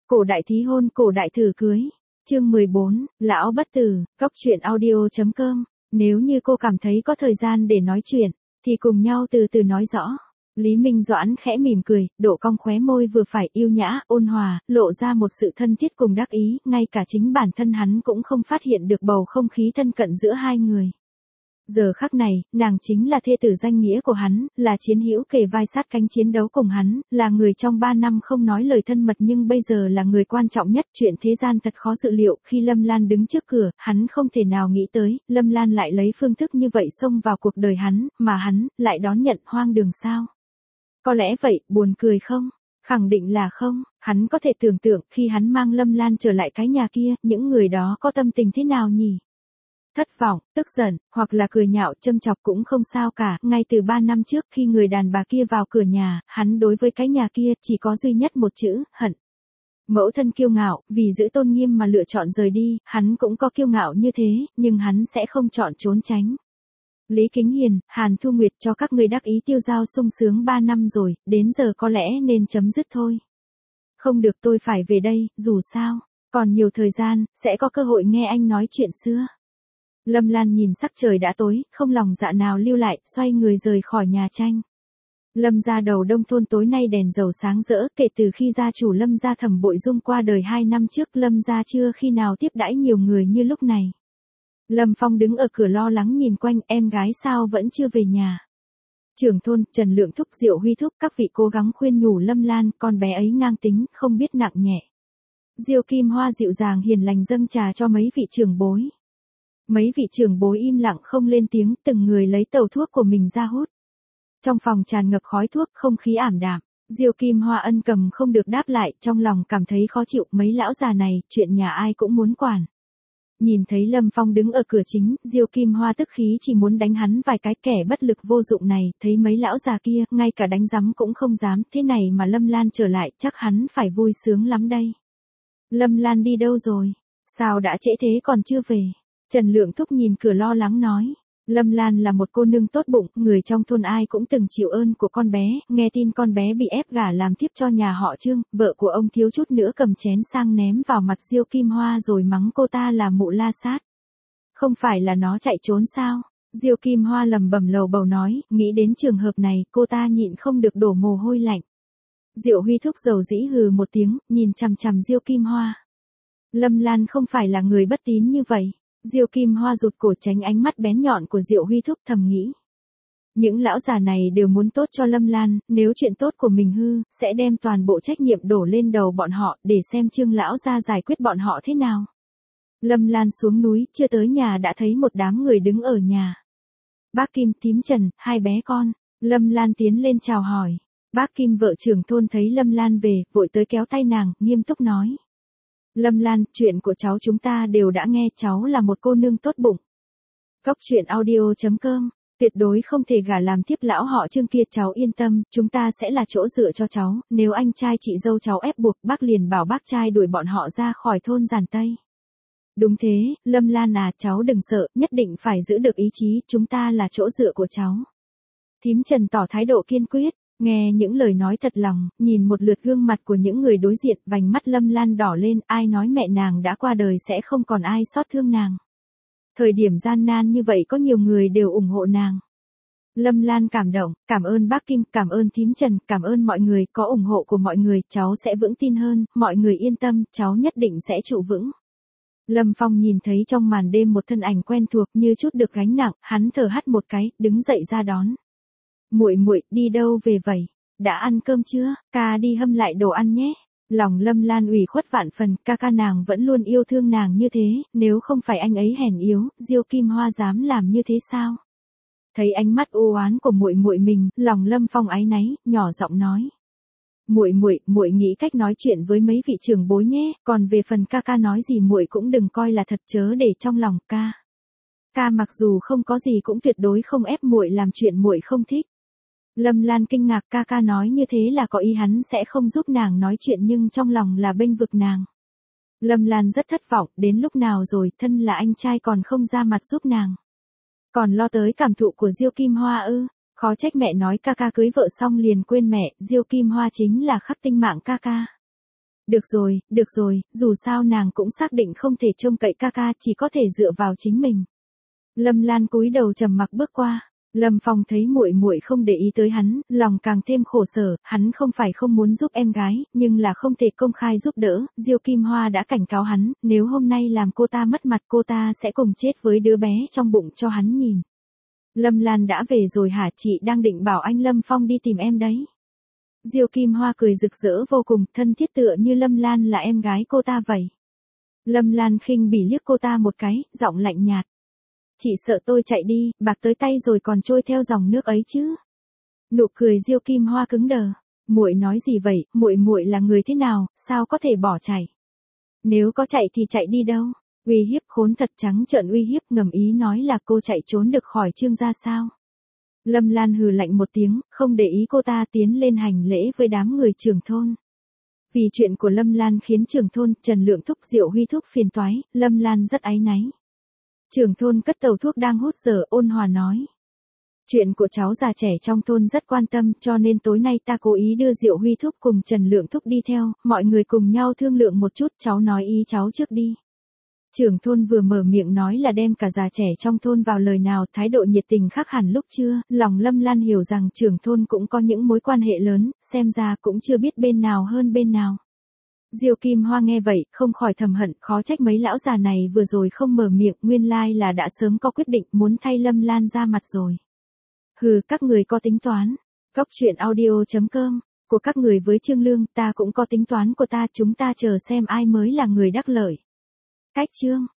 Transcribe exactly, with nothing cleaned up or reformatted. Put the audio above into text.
Cổ đại thí hôn, cổ đại thử cưới. Chương mười bốn, Lão bất tử, góc truyện audio.com. Nếu như cô cảm thấy có thời gian để nói chuyện, thì cùng nhau từ từ nói rõ. Lý Minh Doãn khẽ mỉm cười, độ cong khóe môi vừa phải yêu nhã, ôn hòa, lộ ra một sự thân thiết cùng đắc ý, ngay cả chính bản thân hắn cũng không phát hiện được bầu không khí thân cận giữa hai người. Giờ khắc này, nàng chính là thê tử danh nghĩa của hắn, là chiến hữu kề vai sát cánh chiến đấu cùng hắn, là người trong ba năm không nói lời thân mật nhưng bây giờ là người quan trọng nhất. Chuyện thế gian thật khó dự liệu, khi Lâm Lan đứng trước cửa, hắn không thể nào nghĩ tới, Lâm Lan lại lấy phương thức như vậy xông vào cuộc đời hắn, mà hắn lại đón nhận hoang đường sao? Có lẽ vậy, buồn cười không? Khẳng định là không, hắn có thể tưởng tượng khi hắn mang Lâm Lan trở lại cái nhà kia, những người đó có tâm tình thế nào nhỉ? Thất vọng, tức giận, hoặc là cười nhạo châm chọc cũng không sao cả, ngay từ ba năm trước khi người đàn bà kia vào cửa nhà, hắn đối với cái nhà kia chỉ có duy nhất một chữ, hận. Mẫu thân kiêu ngạo, vì giữ tôn nghiêm mà lựa chọn rời đi, hắn cũng có kiêu ngạo như thế, nhưng hắn sẽ không chọn trốn tránh. Lý Kính Hiền, Hàn Thu Nguyệt cho các người đắc ý tiêu giao sung sướng ba năm rồi, đến giờ có lẽ nên chấm dứt thôi. Không được, tôi phải về đây, dù sao, còn nhiều thời gian, sẽ có cơ hội nghe anh nói chuyện xưa. Lâm Lan nhìn sắc trời đã tối, không lòng dạ nào lưu lại, xoay người rời khỏi nhà tranh. Lâm gia đầu đông thôn tối nay đèn dầu sáng rỡ, kể từ khi gia chủ Lâm gia Thẩm Bội Dung qua đời hai năm trước, Lâm gia chưa khi nào tiếp đãi nhiều người như lúc này. Lâm Phong đứng ở cửa lo lắng nhìn quanh, em gái sao vẫn chưa về nhà. Trưởng thôn, Trần Lượng Thúc, Diệu Huy Thúc, các vị cố gắng khuyên nhủ Lâm Lan, con bé ấy ngang tính, không biết nặng nhẹ. Diêu Kim Hoa dịu dàng hiền lành dâng trà cho mấy vị trưởng bối. Mấy vị trưởng bối im lặng không lên tiếng, từng người lấy tàu thuốc của mình ra hút. Trong phòng tràn ngập khói thuốc, không khí ảm đạm. Diêu Kim Hoa ân cầm không được đáp lại, trong lòng cảm thấy khó chịu, mấy lão già này, chuyện nhà ai cũng muốn quản. Nhìn thấy Lâm Phong đứng ở cửa chính, Diêu Kim Hoa tức khí chỉ muốn đánh hắn vài cái, kẻ bất lực vô dụng này, thấy mấy lão già kia, ngay cả đánh rắm cũng không dám, thế này mà Lâm Lan trở lại, chắc hắn phải vui sướng lắm đây. Lâm Lan đi đâu rồi? Sao đã trễ thế còn chưa về? Trần Lượng Thúc nhìn cửa lo lắng nói. Lâm Lan là một cô nương tốt bụng, người trong thôn ai cũng từng chịu ơn của con bé, nghe tin con bé bị ép gả làm tiếp cho nhà họ Trương, vợ của ông thiếu chút nữa cầm chén sang ném vào mặt Diêu Kim Hoa rồi mắng cô ta là mụ la sát. Không phải là nó chạy trốn sao? Diêu Kim Hoa lầm bầm lầu bầu nói, nghĩ đến trường hợp này, cô ta nhịn không được đổ mồ hôi lạnh. Diệu Huy Thúc dầu dĩ hừ một tiếng, nhìn chằm chằm Diêu Kim Hoa. Lâm Lan không phải là người bất tín như vậy. Diêu Kim Hoa rụt cổ tránh ánh mắt bén nhọn của Diệu Huy Thúc, thầm nghĩ. Những lão già này đều muốn tốt cho Lâm Lan, nếu chuyện tốt của mình hư, sẽ đem toàn bộ trách nhiệm đổ lên đầu bọn họ, để xem Trương lão gia giải quyết bọn họ thế nào. Lâm Lan xuống núi, chưa tới nhà đã thấy một đám người đứng ở nhà. Bác Kim, Thím Trần, hai bé con. Lâm Lan tiến lên chào hỏi. Bác Kim vợ trưởng thôn thấy Lâm Lan về, vội tới kéo tay nàng, nghiêm túc nói. Lâm Lan, chuyện của cháu chúng ta đều đã nghe, cháu là một cô nương tốt bụng. Góc truyện audio.com, tuyệt đối không thể gả làm tiếp lão họ Trương kia, cháu yên tâm, chúng ta sẽ là chỗ dựa cho cháu, nếu anh trai chị dâu cháu ép buộc, bác liền bảo bác trai đuổi bọn họ ra khỏi thôn Giản Tây. Đúng thế, Lâm Lan à, cháu đừng sợ, nhất định phải giữ được ý chí, chúng ta là chỗ dựa của cháu. Thím Trần tỏ thái độ kiên quyết. Nghe những lời nói thật lòng, nhìn một lượt gương mặt của những người đối diện, vành mắt Lâm Lan đỏ lên, ai nói mẹ nàng đã qua đời sẽ không còn ai xót thương nàng. Thời điểm gian nan như vậy có nhiều người đều ủng hộ nàng. Lâm Lan cảm động, cảm ơn bác Kim, cảm ơn Thím Trần, cảm ơn mọi người, có ủng hộ của mọi người, cháu sẽ vững tin hơn, mọi người yên tâm, cháu nhất định sẽ trụ vững. Lâm Phong nhìn thấy trong màn đêm một thân ảnh quen thuộc như chút được gánh nặng, hắn thở hắt một cái, đứng dậy ra đón. Muội muội, đi đâu về vậy? Đã ăn cơm chưa? Ca đi hâm lại đồ ăn nhé. Lòng Lâm Lan ủy khuất vạn phần, ca ca nàng vẫn luôn yêu thương nàng như thế, nếu không phải anh ấy hèn yếu, Diêu Kim Hoa dám làm như thế sao? Thấy ánh mắt u oán của muội muội mình, lòng Lâm Phong áy náy, nhỏ giọng nói: "Muội muội, muội nghĩ cách nói chuyện với mấy vị trưởng bối nhé, còn về phần ca ca nói gì muội cũng đừng coi là thật, chớ để trong lòng ca. Ca mặc dù không có gì cũng tuyệt đối không ép muội làm chuyện muội không thích." Lâm Lan kinh ngạc, ca ca nói như thế là có ý hắn sẽ không giúp nàng nói chuyện nhưng trong lòng là bênh vực nàng. Lâm Lan rất thất vọng, đến lúc nào rồi, thân là anh trai còn không ra mặt giúp nàng. Còn lo tới cảm thụ của Diêu Kim Hoa ư, khó trách mẹ nói ca ca cưới vợ xong liền quên mẹ, Diêu Kim Hoa chính là khắc tinh mạng ca ca. Được rồi, được rồi, dù sao nàng cũng xác định không thể trông cậy ca ca, chỉ có thể dựa vào chính mình. Lâm Lan cúi đầu trầm mặc bước qua. Lâm Phong thấy muội muội không để ý tới hắn, lòng càng thêm khổ sở, hắn không phải không muốn giúp em gái, nhưng là không thể công khai giúp đỡ, Diêu Kim Hoa đã cảnh cáo hắn, nếu hôm nay làm cô ta mất mặt cô ta sẽ cùng chết với đứa bé trong bụng cho hắn nhìn. Lâm Lan đã về rồi hả, chị đang định bảo anh Lâm Phong đi tìm em đấy. Diêu Kim Hoa cười rực rỡ vô cùng, thân thiết tựa như Lâm Lan là em gái cô ta vậy. Lâm Lan khinh bỉ liếc cô ta một cái, giọng lạnh nhạt. Chị sợ tôi chạy đi, bạc tới tay rồi còn trôi theo dòng nước ấy chứ. Nụ cười Diêu Kim Hoa cứng đờ. Muội nói gì vậy, muội muội là người thế nào, sao có thể bỏ chạy? Nếu có chạy thì chạy đi đâu? Uy hiếp, khốn thật, trắng trợn uy hiếp, ngầm ý nói là cô chạy trốn được khỏi Trương gia sao? Lâm Lan hừ lạnh một tiếng, không để ý cô ta, tiến lên hành lễ với đám người trưởng thôn. Vì chuyện của Lâm Lan khiến trưởng thôn Trần Lượng Thúc, Diệu Huy Thúc phiền toái, Lâm Lan rất áy náy. Trưởng thôn cất tàu thuốc đang hút dở, ôn hòa nói. Chuyện của cháu già trẻ trong thôn rất quan tâm, cho nên tối nay ta cố ý đưa Diệu Huy Thúc cùng Trần Lượng Thúc đi theo, mọi người cùng nhau thương lượng một chút, cháu nói ý cháu trước đi. Trưởng thôn vừa mở miệng nói là đem cả già trẻ trong thôn vào lời nào, thái độ nhiệt tình khác hẳn lúc trưa, lòng Lâm Lan hiểu rằng trưởng thôn cũng có những mối quan hệ lớn, xem ra cũng chưa biết bên nào hơn bên nào. Diêu Kim Hoa nghe vậy, không khỏi thầm hận, khó trách mấy lão già này vừa rồi không mở miệng, nguyên lai là đã sớm có quyết định muốn thay Lâm Lan ra mặt rồi. Hừ, các người có tính toán. Cóc truyện audio chấm com, của các người với Trương Lương, ta cũng có tính toán của ta, chúng ta chờ xem ai mới là người đắc lợi. Cách chương